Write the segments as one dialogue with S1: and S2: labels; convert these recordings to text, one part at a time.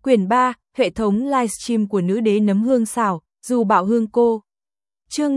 S1: Quyển 3, hệ thống livestream của nữ đế nấm hương xào, dù bảo hương cô. Chương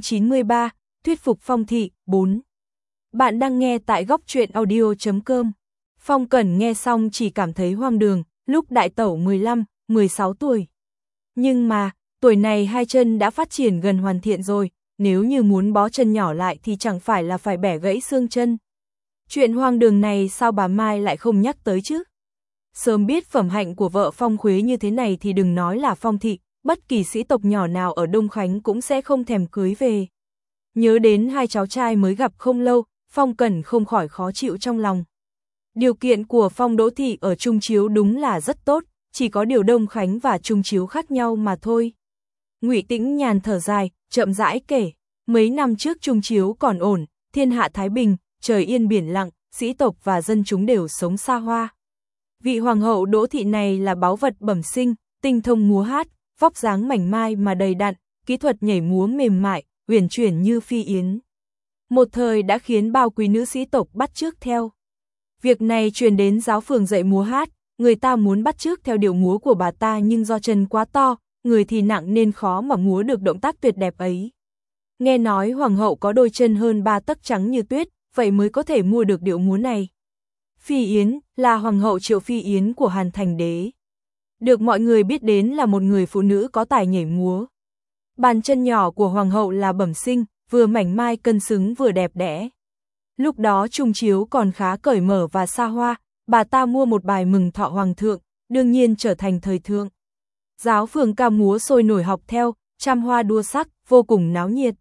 S1: 593, thuyết phục Phong thị, 4. Bạn đang nghe tại góc truyện audio.com. Phong Cẩn nghe xong chỉ cảm thấy hoang đường, lúc đại tẩu 15, 16 tuổi. Nhưng mà, tuổi này hai chân đã phát triển gần hoàn thiện rồi, nếu như muốn bó chân nhỏ lại thì chẳng phải là phải bẻ gãy xương chân. Chuyện hoang đường này sao bà Mai lại không nhắc tới chứ? Sớm biết phẩm hạnh của vợ Phong Khuế như thế này thì đừng nói là Phong thị, bất kỳ sĩ tộc nhỏ nào ở Đông Khánh cũng sẽ không thèm cưới về. Nhớ đến hai cháu trai mới gặp không lâu, Phong Cẩn không khỏi khó chịu trong lòng. Điều kiện của Phong Đỗ thị ở Trung Chiếu đúng là rất tốt, chỉ có điều Đông Khánh và Trung Chiếu khác nhau mà thôi. Ngụy Tĩnh Nhàn thở dài, chậm rãi kể, mấy năm trước Trung Chiếu còn ổn, thiên hạ thái bình, trời yên biển lặng, sĩ tộc và dân chúng đều sống xa hoa. Vị hoàng hậu Đỗ thị này là báu vật bẩm sinh, tinh thông múa hát, vóc dáng mảnh mai mà đầy đặn, kỹ thuật nhảy múa mềm mại, uyển chuyển như phi yến. Một thời đã khiến bao quý nữ sĩ tộc bắt chước theo. Việc này truyền đến giáo phường dạy múa hát, người ta muốn bắt chước theo điệu múa của bà ta nhưng do chân quá to, người thì nặng nên khó mà múa được động tác tuyệt đẹp ấy. Nghe nói hoàng hậu có đôi chân hơn 3 tấc trắng như tuyết, vậy mới có thể mua được điệu múa này. Phi Yến là hoàng hậu Triệu Phi Yến của Hàn Thành Đế. Được mọi người biết đến là một người phụ nữ có tài nhảy múa. Bàn chân nhỏ của hoàng hậu là bẩm sinh, vừa mảnh mai cân xứng vừa đẹp đẽ. Lúc đó Trung Chiếu còn khá cởi mở và xa hoa, bà ta mua một bài mừng thọ hoàng thượng, đương nhiên trở thành thời thượng. Giáo phường ca múa sôi nổi học theo, trăm hoa đua sắc, vô cùng náo nhiệt.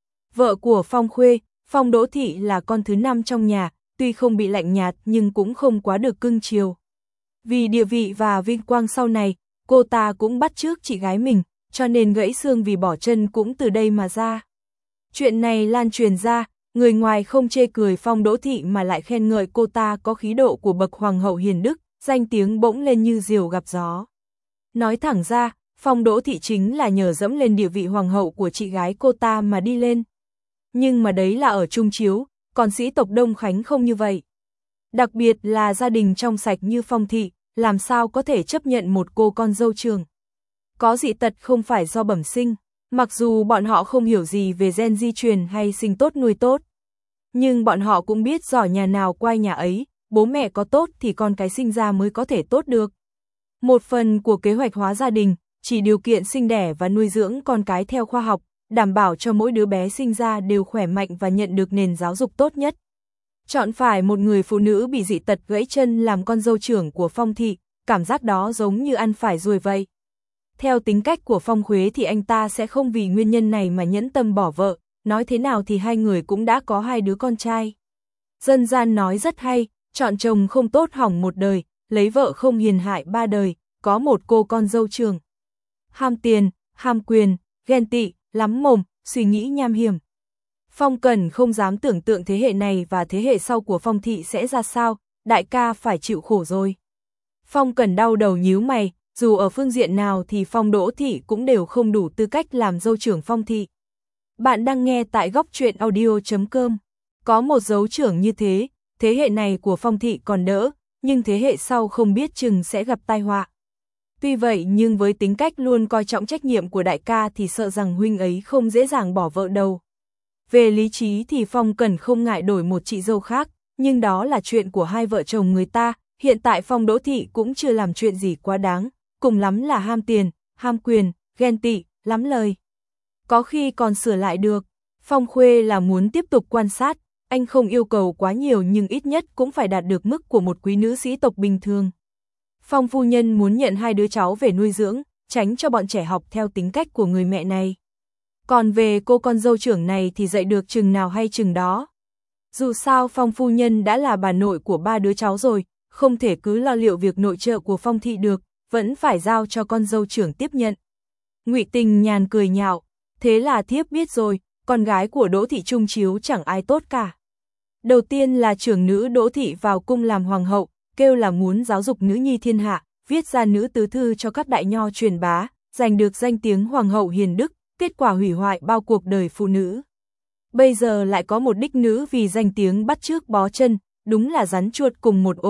S1: Vợ của Phong Khuê, Phong Đỗ thị là con thứ 5 trong nhà, tuy không bị lạnh nhạt nhưng cũng không quá được cưng chiều. Vì địa vị và vinh quang sau này, cô ta cũng bắt chước chị gái mình, cho nên gãy xương vì bỏ chân cũng từ đây mà ra. Chuyện này lan truyền ra, người ngoài không chê cười Phong Đỗ thị mà lại khen ngợi cô ta có khí độ của bậc hoàng hậu hiền đức, danh tiếng bỗng lên như diều gặp gió. Nói thẳng ra, Phong Đỗ thị chính là nhờ dẫm lên địa vị hoàng hậu của chị gái cô ta mà đi lên. Nhưng mà đấy là ở Trung Chiếu, còn sĩ tộc Đông Khánh không như vậy. Đặc biệt là gia đình trong sạch như Phong thị, làm sao có thể chấp nhận một cô con dâu trường. Có dị tật không phải do bẩm sinh, mặc dù bọn họ không hiểu gì về gen di truyền hay sinh tốt nuôi tốt. Nhưng bọn họ cũng biết giỏi nhà nào quay nhà ấy, bố mẹ có tốt thì con cái sinh ra mới có thể tốt được. Một phần của kế hoạch hóa gia đình, chỉ điều kiện sinh đẻ và nuôi dưỡng con cái theo khoa học, đảm bảo cho mỗi đứa bé sinh ra đều khỏe mạnh và nhận được nền giáo dục tốt nhất. Chọn phải một người phụ nữ bị dị tật gãy chân làm con dâu trưởng của Phong thị, cảm giác đó giống như ăn phải ruồi vậy. Theo tính cách của Phong Khuế thì anh ta sẽ không vì nguyên nhân này mà nhẫn tâm bỏ vợ, nói thế nào thì hai người cũng đã có 2 đứa con trai. Dân gian nói rất hay, chọn chồng không tốt hỏng một đời, lấy vợ không hiền hại 3 đời, có một cô con dâu trưởng. Ham tiền, ham quyền, ghen tị, lắm mồm, suy nghĩ nham hiểm. Phong Cẩn không dám tưởng tượng thế hệ này và thế hệ sau của Phong thị sẽ ra sao, đại ca phải chịu khổ rồi. Phong Cẩn đau đầu nhíu mày, dù ở phương diện nào thì Phong Đỗ thị cũng đều không đủ tư cách làm dâu trưởng Phong thị. Bạn đang nghe tại góc truyện audio.com. Có một dấu trưởng như thế hệ này của Phong thị còn đỡ, nhưng thế hệ sau không biết chừng sẽ gặp tai họa. Tuy vậy nhưng với tính cách luôn coi trọng trách nhiệm của đại ca thì sợ rằng huynh ấy không dễ dàng bỏ vợ đâu. Về lý trí thì Phong Cẩn không ngại đổi một chị dâu khác, nhưng đó là chuyện của hai vợ chồng người ta, hiện tại Phong Đỗ thị cũng chưa làm chuyện gì quá đáng, cùng lắm là ham tiền, ham quyền, ghen tị, lắm lời. Có khi còn sửa lại được. Phong Khuê là muốn tiếp tục quan sát, anh không yêu cầu quá nhiều nhưng ít nhất cũng phải đạt được mức của một quý nữ sĩ tộc bình thường. Phong phu nhân muốn nhận 2 đứa cháu về nuôi dưỡng, tránh cho bọn trẻ học theo tính cách của người mẹ này. Còn về cô con dâu trưởng này thì dạy được chừng nào hay chừng đó. Dù sao Phong phu nhân đã là bà nội của 3 đứa cháu rồi, không thể cứ lo liệu việc nội trợ của Phong thị được, vẫn phải giao cho con dâu trưởng tiếp nhận. Ngụy Tình Nhàn cười nhạo, thế là thiếp biết rồi, con gái của Đỗ thị Trung Chiếu chẳng ai tốt cả. Đầu tiên là trưởng nữ Đỗ thị vào cung làm hoàng hậu, kêu là muốn giáo dục nữ nhi thiên hạ, viết ra nữ tứ thư cho các đại nho truyền bá, giành được danh tiếng hoàng hậu hiền đức, kết quả hủy hoại bao cuộc đời phụ nữ. Bây giờ lại có một đích nữ vì danh tiếng bắt chước bó chân, đúng là rắn chuột cùng một ổ,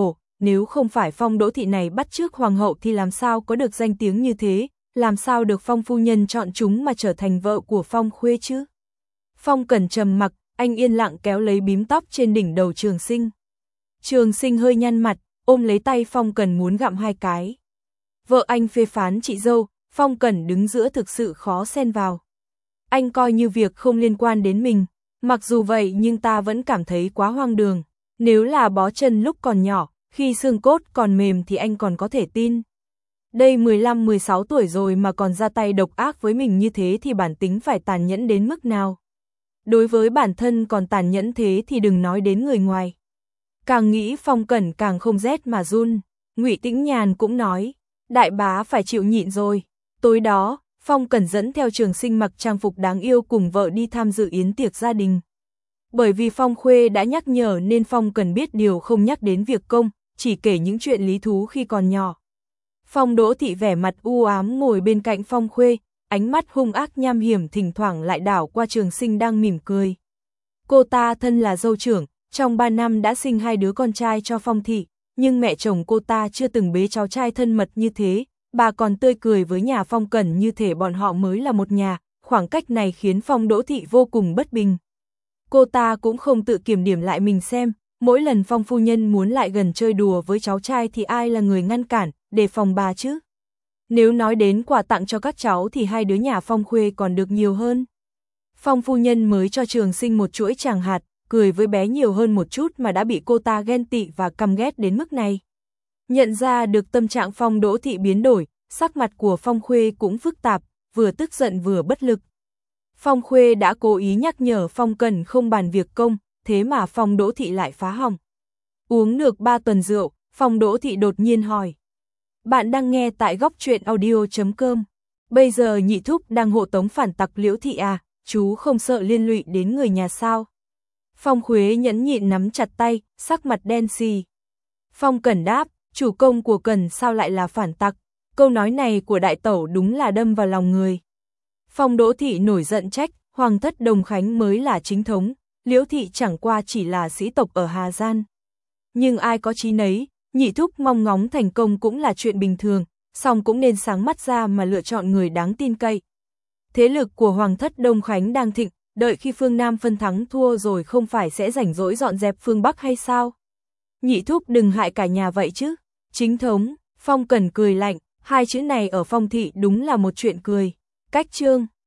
S1: nếu không phải Phong Đỗ Thị này bắt chước hoàng hậu thì làm sao có được danh tiếng như thế, làm sao được Phong phu nhân chọn chúng mà trở thành vợ của Phong Khuê chứ? Phong Cẩn trầm mặc, anh yên lặng kéo lấy bím tóc trên đỉnh đầu Trường Sinh. Trường Sinh hơi nhăn mặt, ôm lấy tay Phong Cẩn muốn gặm hai cái. Vợ anh phê phán chị dâu, Phong Cẩn đứng giữa thực sự khó xen vào. Anh coi như việc không liên quan đến mình, mặc dù vậy nhưng ta vẫn cảm thấy quá hoang đường. Nếu là bó chân lúc còn nhỏ, khi xương cốt còn mềm thì anh còn có thể tin. Đây 15-16 tuổi rồi mà còn ra tay độc ác với mình như thế thì bản tính phải tàn nhẫn đến mức nào. Đối với bản thân còn tàn nhẫn thế thì đừng nói đến người ngoài. Càng nghĩ Phong Cẩn càng không rét mà run. Ngụy Tĩnh Nhàn cũng nói, đại bá phải chịu nhịn rồi. Tối đó, Phong Cẩn dẫn theo Trường Sinh mặc trang phục đáng yêu cùng vợ đi tham dự yến tiệc gia đình. Bởi vì Phong Khuê đã nhắc nhở nên Phong Cẩn biết điều không nhắc đến việc công, chỉ kể những chuyện lý thú khi còn nhỏ. Phong Đỗ Thị vẻ mặt u ám ngồi bên cạnh Phong Khuê, ánh mắt hung ác nham hiểm thỉnh thoảng lại đảo qua Trường Sinh đang mỉm cười. Cô ta thân là dâu trưởng, trong 3 năm đã sinh 2 đứa con trai cho Phong Thị, nhưng mẹ chồng cô ta chưa từng bế cháu trai thân mật như thế, bà còn tươi cười với nhà Phong Cẩn như thể bọn họ mới là một nhà, khoảng cách này khiến Phong Đỗ Thị vô cùng bất bình. Cô ta cũng không tự kiểm điểm lại mình xem, mỗi lần Phong phu nhân muốn lại gần chơi đùa với cháu trai thì ai là người ngăn cản, để phòng bà chứ. Nếu nói đến quà tặng cho các cháu thì 2 đứa nhà Phong Khuê còn được nhiều hơn. Phong phu nhân mới cho Trường Sinh một chuỗi tràng hạt, cười với bé nhiều hơn một chút mà đã bị cô ta ghen tị và căm ghét đến mức này. Nhận ra được tâm trạng Phong Đỗ Thị biến đổi, sắc mặt của Phong Khuê cũng phức tạp, vừa tức giận vừa bất lực. Phong Khuê đã cố ý nhắc nhở Phong Cẩn không bàn việc công, thế mà Phong Đỗ Thị lại phá hỏng. Uống được 3 tuần rượu, Phong Đỗ Thị đột nhiên hỏi. Bạn đang nghe tại góc truyện audio.com. Bây giờ nhị thúc đang hộ tống phản tặc Liễu Thị à, chú không sợ liên lụy đến người nhà sao? Phong Khuê nhẫn nhịn nắm chặt tay, sắc mặt đen xì. Phong Cẩn đáp, chủ công của Cẩn sao lại là phản tặc? Câu nói này của đại tẩu đúng là đâm vào lòng người. Phong Đỗ Thị nổi giận trách, Hoàng thất Đồng Khánh mới là chính thống, Liễu Thị chẳng qua chỉ là sĩ tộc ở Hà Gian. Nhưng ai có chí nấy, nhị thúc mong ngóng thành công cũng là chuyện bình thường, song cũng nên sáng mắt ra mà lựa chọn người đáng tin cậy. Thế lực của Hoàng thất Đông Khánh đang thịnh, đợi khi phương Nam phân thắng thua rồi không phải sẽ rảnh rỗi dọn dẹp phương Bắc hay sao? Nhị thúc đừng hại cả nhà vậy chứ. Chính thống, Phong Cẩn cười lạnh, 2 chữ này ở Phong Thị đúng là một chuyện cười. Cách chương